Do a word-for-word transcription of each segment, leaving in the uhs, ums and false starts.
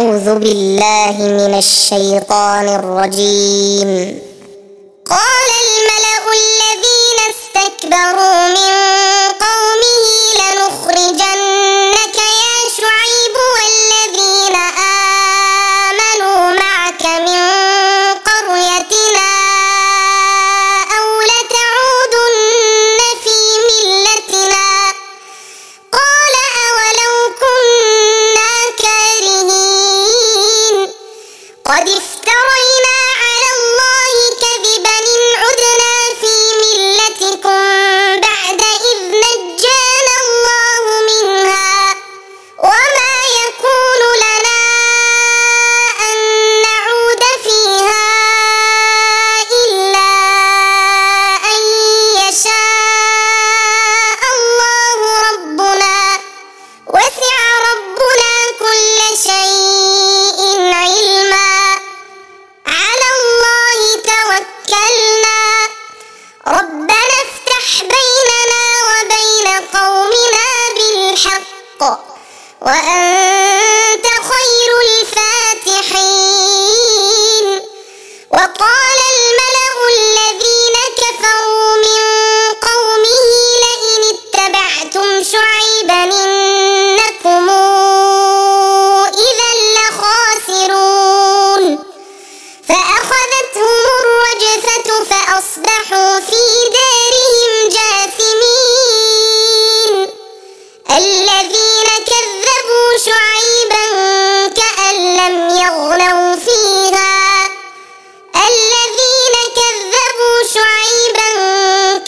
أعوذ بالله من الشيطان الرجيم. قال الملأ الذين استكبروا من قومه لنخرجنك يا شعيب والذين آمنوا معك من قريتنا أو لتعودن في ملتنا. قال أولو كنا كارهين قد افترينا على الله كذبا إن عدنا في ملتكم بعد إذ نجانا الله منها وما يكون لنا أن نعود فيها إلا أن يشاء الله ربنا وسع ربنا كل شيء علما على الله توكلنا ربنا افتح بيننا وبين قومنا بالحق وأنت خير الفاتحين. وقال الملأ الذين كفروا من قومه لئن اتبعتم شعيبا إنكم إذا لخاسرون فأخذتهم الرجفة فأصبحوا في دارهم جاثمين. الذين كذبوا شعيبا كأن لم يغنوا فيها الذين كذبوا شعيبا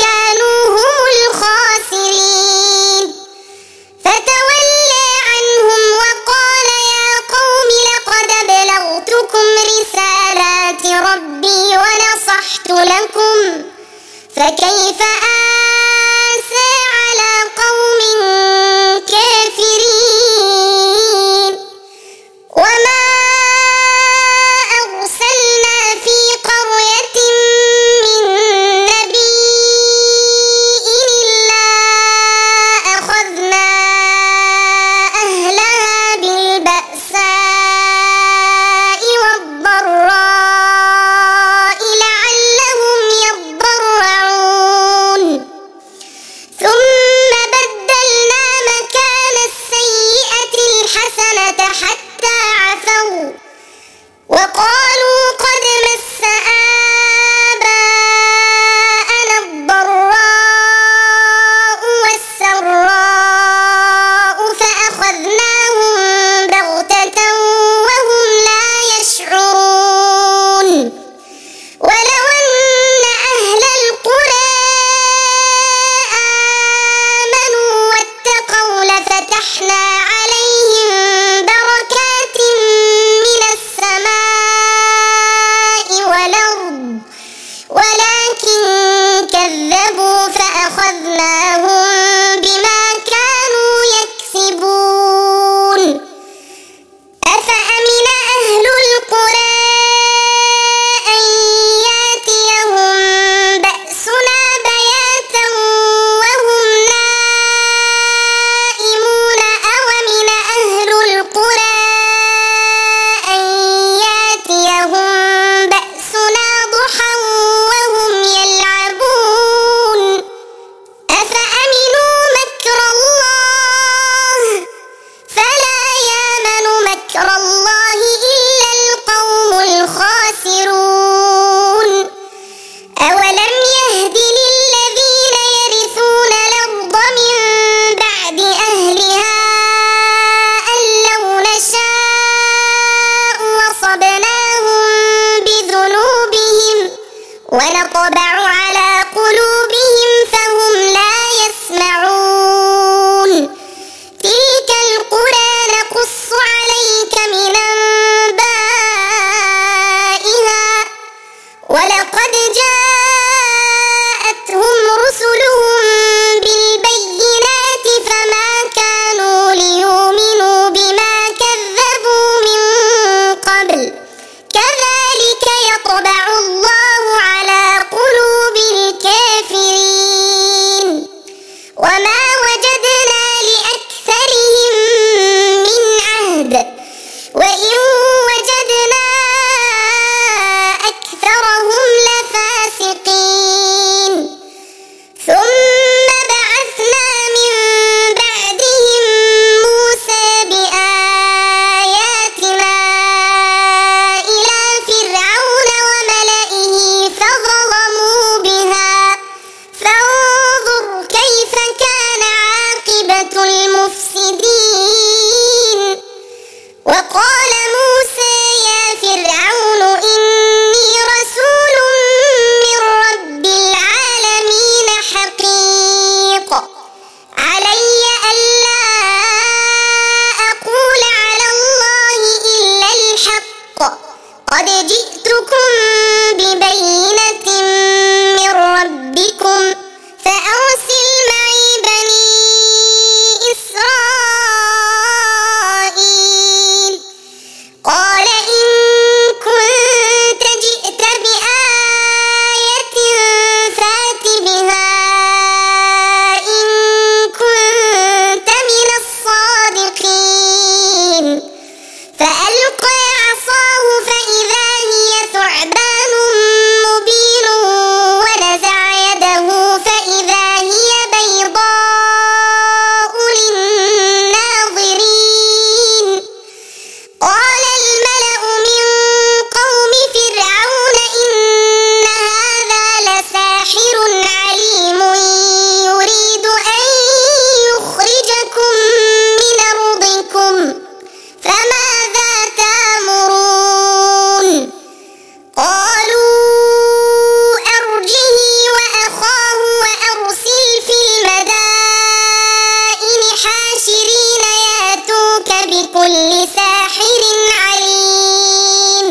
ساحر عليم.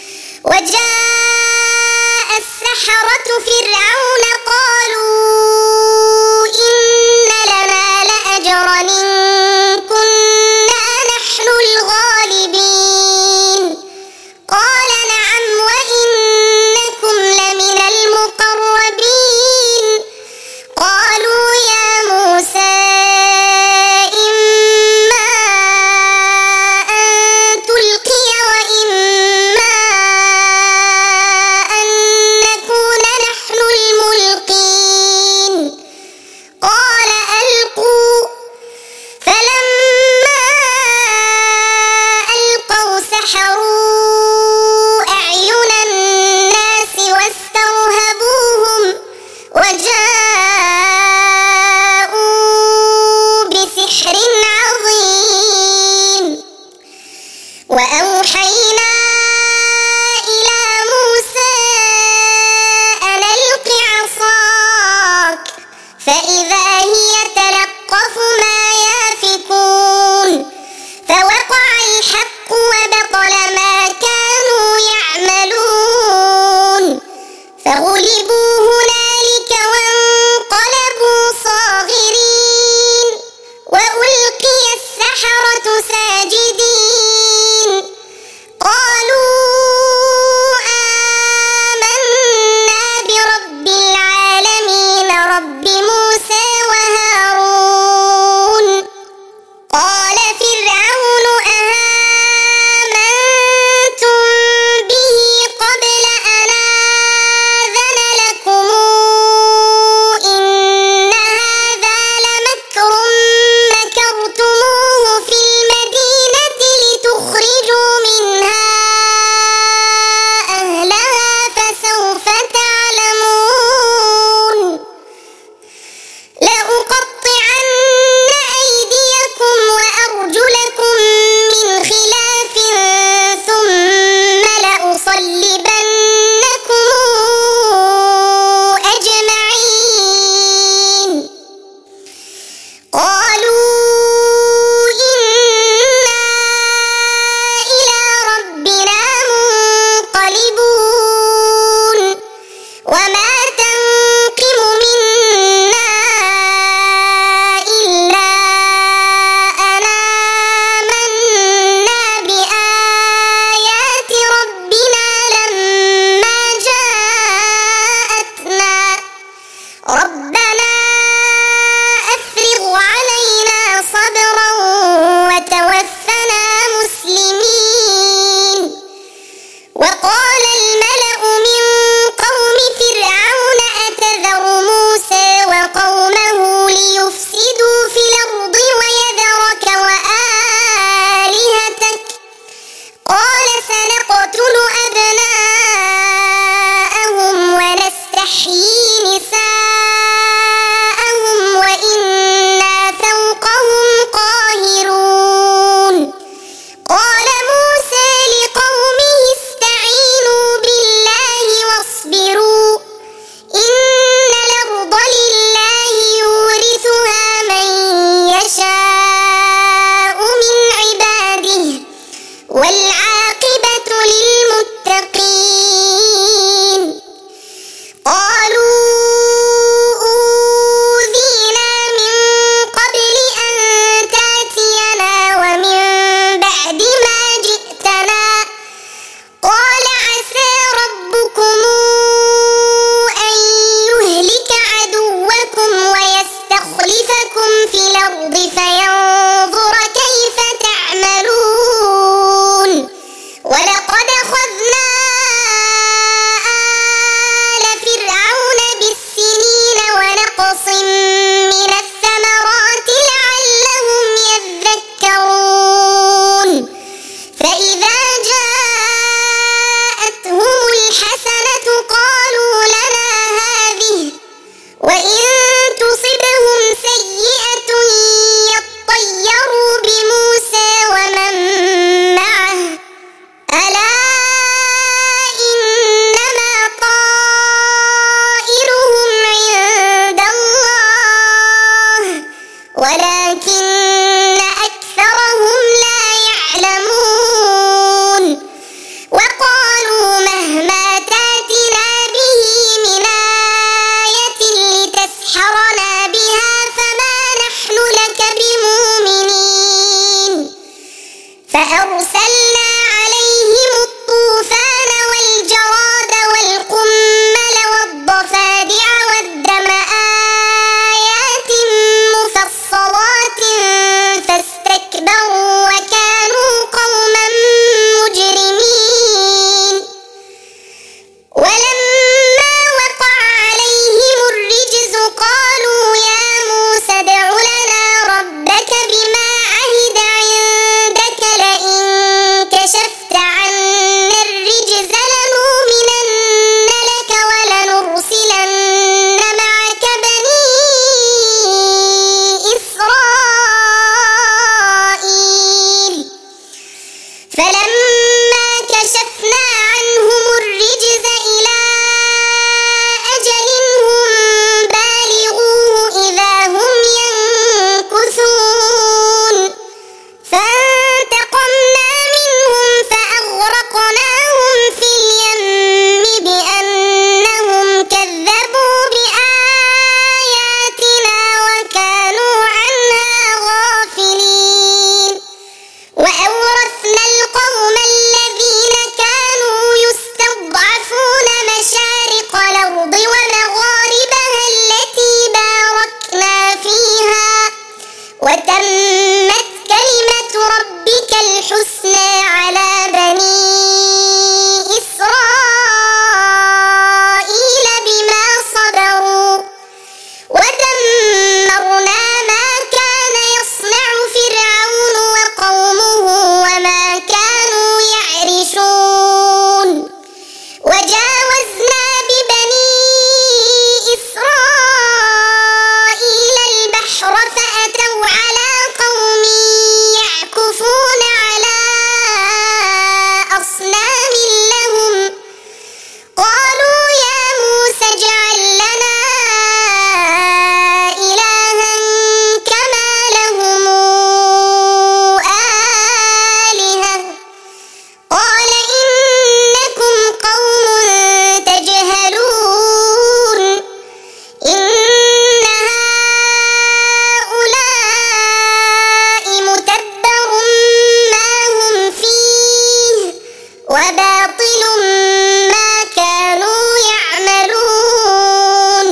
وجاء السحرة فرعون قالوا إن لنا لأجرا إن كنا نحن الغالبين. قال نعم وإنكم لمن المقربين. قالوا يا موسى إما أن تلقي وإما أن نكون نحن الملقين. قال ألقوا. فلما ألقوا سحروا أعين الناس واسترهبوهم وجاءوا بسحر عظيم. وأوحينا إلى موسى أن ألق عصاك فإذا هي تلقف ما يافكون. فوقع الحق وبطل ما كانوا يعملون. فغلبوا هنالك وانقلبوا صاغرين. وألقي السحرة ساجدين فلما كشفنا عنهم الرجز إلى أجل هم بالغوه إذا هم ينكثون فانتقمنا منهم فأغرقناهم في اليم بأنهم كذبوا بآياتنا وكانوا عنها غافلين وأورثنا القوم الذين كانوا يستضعفون مشارق الأرض ومغاربها التي باركنا فيها وتمت كلمة ربك الحسنى على بني إسرائيل بما صبروا ودمرنا ما كان يصنع فرعون وقومه وما كانوا يعرشون وجاوزنا ببني إسرائيل البحر فأتوا على قوم يعكفون على أصنام لهم قالوا يا موسى اجعل لنا إلها كما لهم آلهة قال إنكم قوم تجهلون إن هؤلاء متبر ما هم فيه وباطل ما كانوا يعملون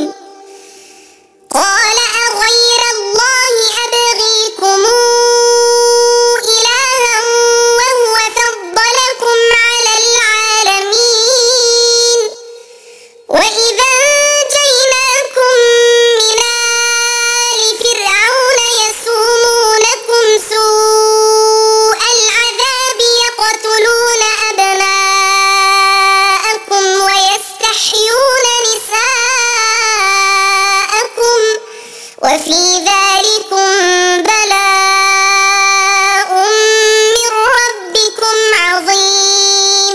قال أغير الله أبغيكم إلها وهو فضلكم على العالمين وإذا أنجيناكم من آل فرعون يسومونكم سوء العذاب يقتلون أبناءكم ويستحيون نساءكم وفي ذلكم بلاء من ربكم عظيم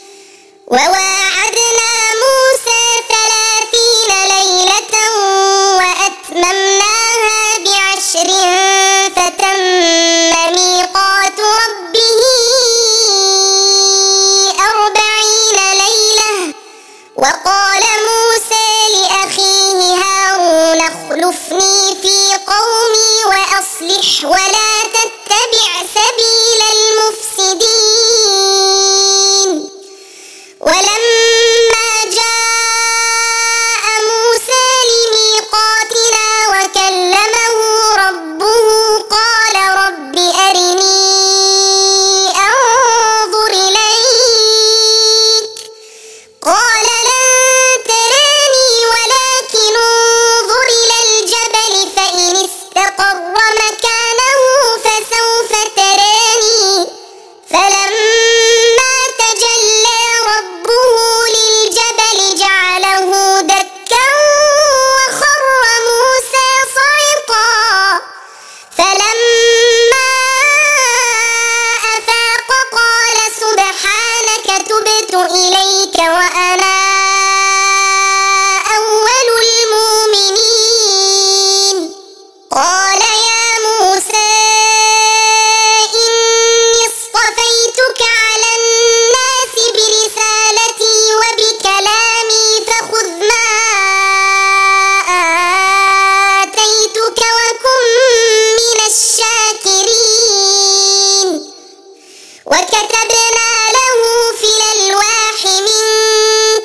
وواعدنا موسى ثلاثين ليلة وأتممناها بعشر فتم ميقات ربه أربعين ليلة وقال موسى لأخيه هارون اخلفني في قومي وأصلح ولا تتبع سبيل المفسدين ولما جاء موسى لميقاتنا وكلمه ربه قال رب أرني أنظر إليك قال لن تراني ولكن انظر إلى الجبل فإن استقر مكانه فسوف تراني فلما تجلى ربه للجبل جعله دكا وخر موسى صعقا فلما أفاق قال سبحانك تبت إليك وأنا أول المؤمنين قال يا موسى إني اصطفيتك على الناس برسالتي وبكلامي فخذ ما آتيتك وكن من الشاكرين وكتبنا له في الألواح من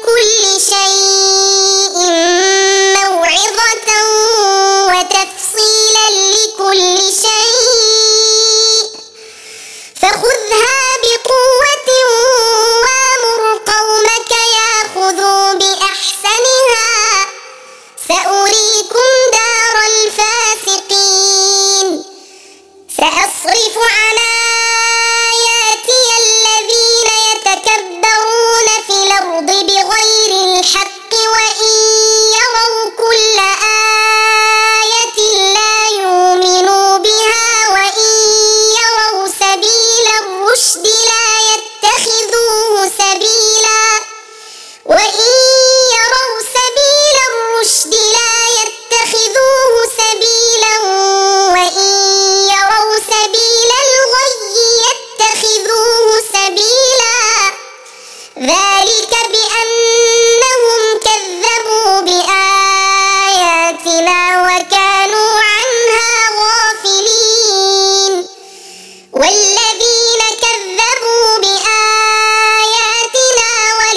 يتخذوه سبيلا ذلك بأنهم كذبوا بآياتنا وكانوا عنها غافلين والذين كذبوا بآياتنا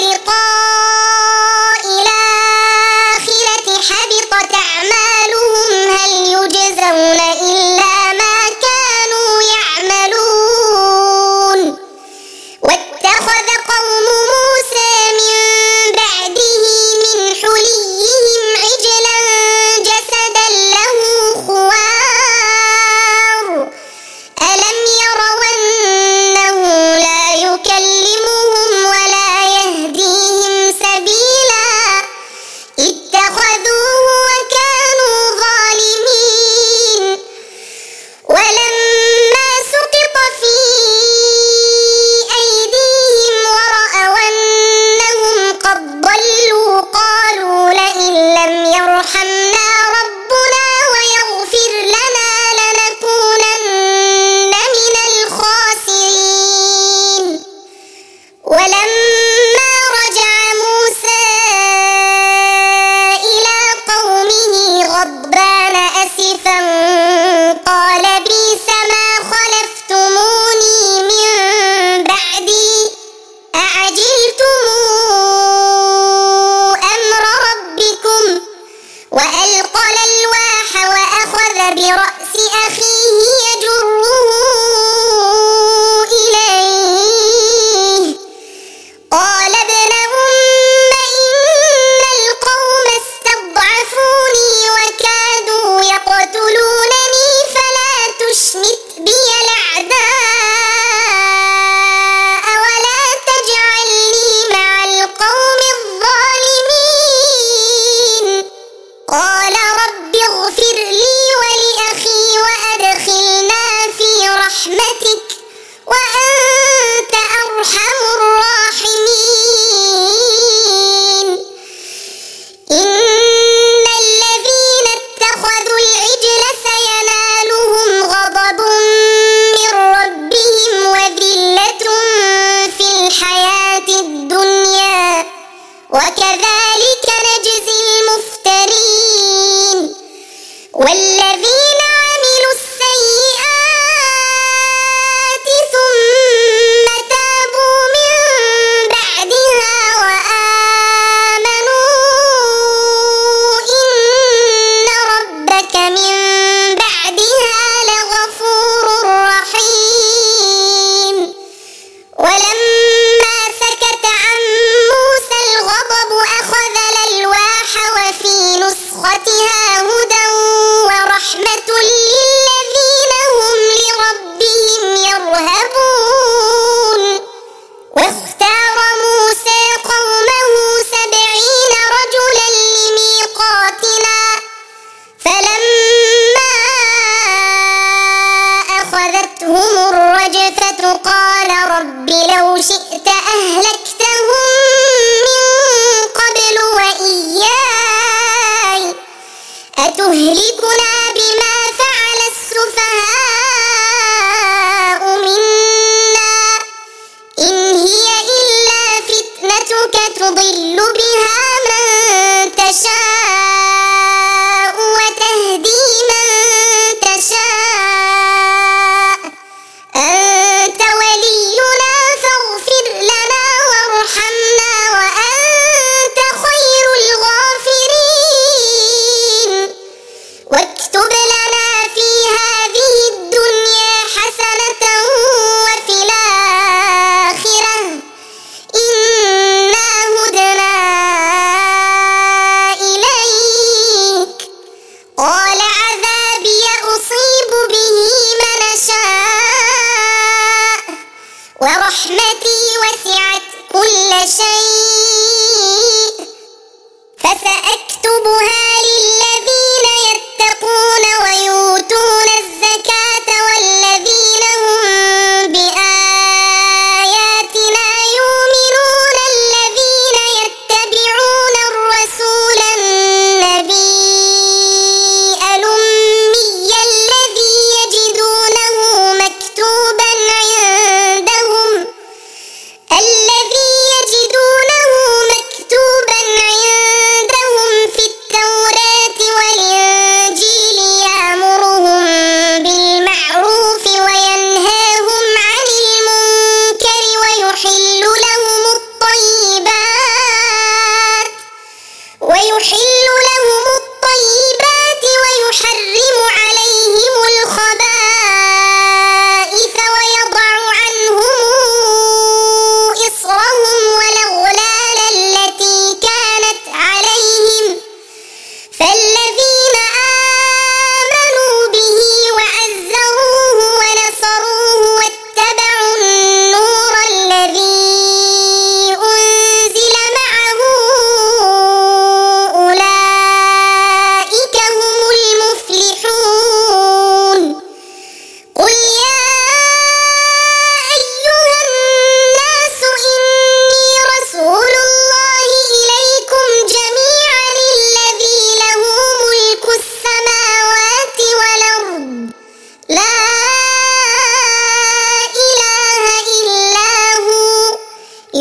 ولقاء الآخرة حبطت أعمالهم هل يجزون إلا ما كانوا يعملون واتخذ قوم موسى من بعده من حليهم عجلا جسدا له خوار ألم يروا أنه لا يكلمهم ولا يهديهم سبيلا اتخذوه وكانوا ظالمين ولما سقط في أيديهم ورأوا أنهم قد ضلوا قالوا لئن لم يرحمنا ربنا ويغفر لنا لنكونن من الخاسرين ولما رجع موسى إلى قومه غضبان أسفا قال بئس ما خلفتموني من بعدي أعجلتم أمر ربكم وألقى الألواح وأخذ برأس أخيه يجره إليه قال ابن أم إن القوم استضعفوني وكادوا يقتلونني فلا تشمت بي الأعداء ولا تجعلني مع القوم الظالمين قال رب اغفر لي ولأخي وأدخلنا في رحمتك وأنت أرحم الراحمين إن الذين اتخذوا العجل سينالهم غضب من ربهم وذلة في الحياة الدنيا وكذلك نجزي المفترين والذين عملوا السيئات ثم تابوا من بعدها وآمنوا إن ربك من بعدها لغفور رحيم ولما سكت عن موسى الغضب أخذ الألواح وفي نسختها هدى ورحمة للذين هم لربهم يرهبون واختار موسى قومه سبعين رجلا لميقاتنا فلما أخذتهم الرجفة قال رب لو شئت أهلكتهم من قبل وإياي أتهلكنا بما فعل السفهاء منا إن هي إلا فتنتك تضل بها من تشاء وتهدي من تشاء أنت ولينا فاغفر لنا وارحمنا وأنت خير الغافرين واكتب لنا في هذه الدنيا حسنة وفي الآخرة إنا هدنا إليك قال عذابي أصيب به من أشاء ورحمتي وسعت كل شيء فسأكتبها للذين يتقون ويؤتون الزكاة والذين هم بآياتنا يؤمنون الذين يتبعون الرسول النبي الأمي الذي يجدونه مكتوبا عندهم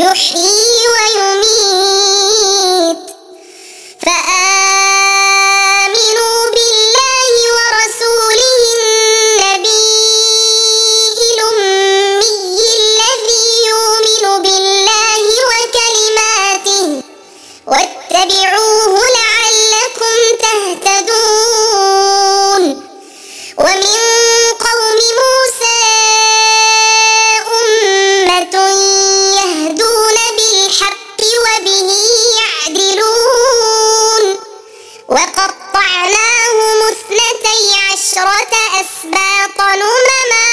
يحيي ويميت فآمنوا بالله ورسوله النبي الأمي الذي يؤمن بالله وكلماته واتبعوه لعلكم تهتدون ومن قوم موسى أمة يهدون بالحق وبه يعدلون وقطعناهم اثنتي عشرة أسباطا أمما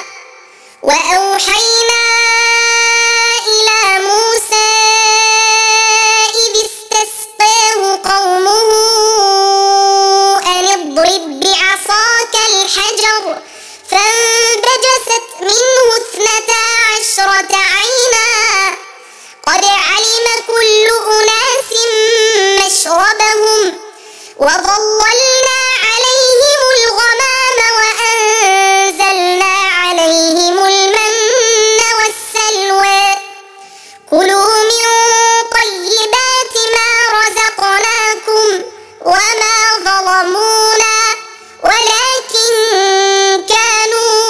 وأوحينا إلى موسى إذ استسقاه قومه أن اضرب بعصاك الحجر فانبجست منه اثنتا عشرة عينا قد علم كل أناس مشربهم وظللنا عليهم الغمام وأنزلنا عليهم المن والسلوى كلوا من طيبات ما رزقناكم وما ظلمونا ولكن كانوا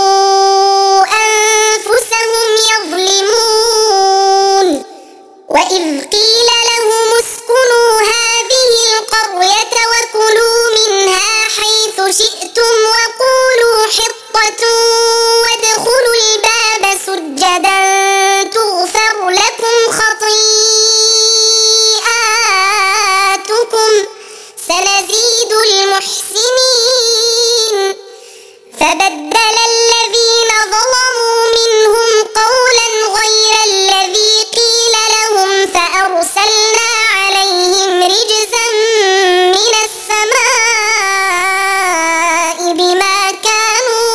أنفسهم يظلمون وإذ قيل لهم اسكنوا هذه القرية وكلوا منها حيث شئتم وقولوا حطة وادخلوا الباب سجدا تغفر لكم خطيئاتكم سنزيد المحسنين فبدل الذين ظلموا منهم قولا غير الذي قيل لهم فأرسلنا عليهم رجزا من السماء بما كانوا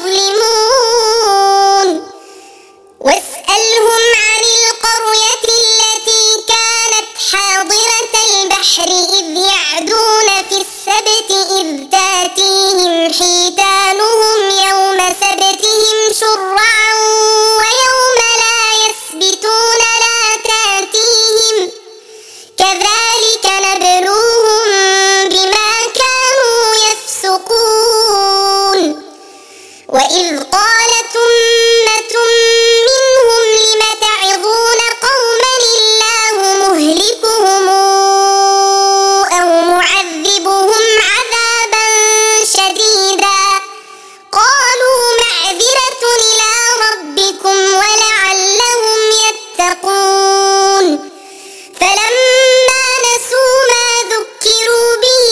يظلمون واسألهم عن القرية التي كانت حاضرة البحر إذ يعدون في السبت إذ تاتيهم حيتانهم يوم سبتهم شرعا ويوم لا يسبتون لا تاتيهم كذلك نبلوهم بما كانوا يفسقون وإذ قالت أمة منهم لم تعظون قوما الله مهلكهم أو معذبهم عذابا شديدا قالوا معذرة إلى ربكم ولعلهم يتقون فلما نسوا ما ذكروا به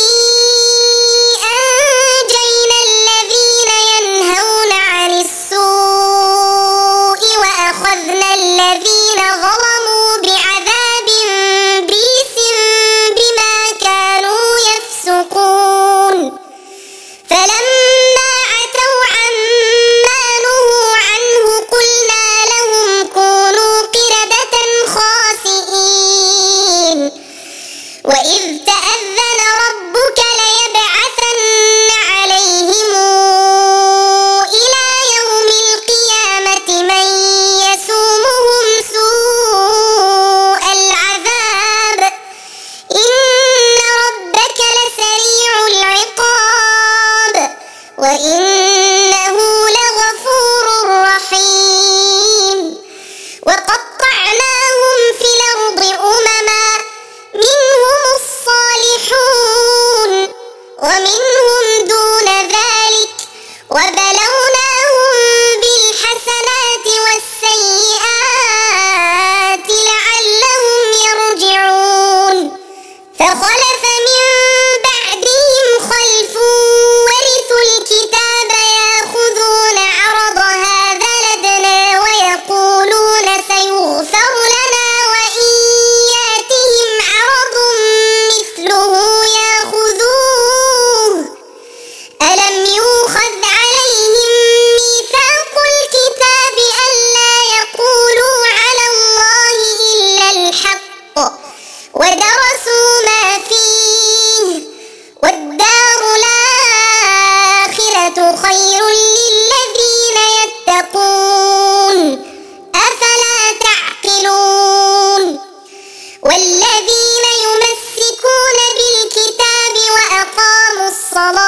أنجينا الذين ينهون عن السوء وأخذنا الذين ظلموا بعذاب بئيس بما كانوا يفسقون فلما عتوا عما نهوا عنه قلنا لهم كونوا قردة خاسئين وإذ تأذن ربك ليبعثن عليهم إلى يوم القيامة من يسومهم سوء العذاب إن ربك لسريع العقاب وإنه لغفور رحيم وقطعناهم في الأرض أمما منهم الصالحون ومنهم دون ذلك وبلوناهم بالحسنات والسيئات لعلهم يرجعون فخلف من بعدهم خلف ورثوا الكتاب يأخذون عرض هذا الأدنى ويقولون سيغفر لنا وإن يأتهم عرض مثله يأخذوه ألم يؤخذ عليهم ميثاق الكتاب ألا يقولوا على الله إلا الحق ودرسوا ما فيه والدار الآخرة خير للذين يتقون أفلا تعقلون الصلاة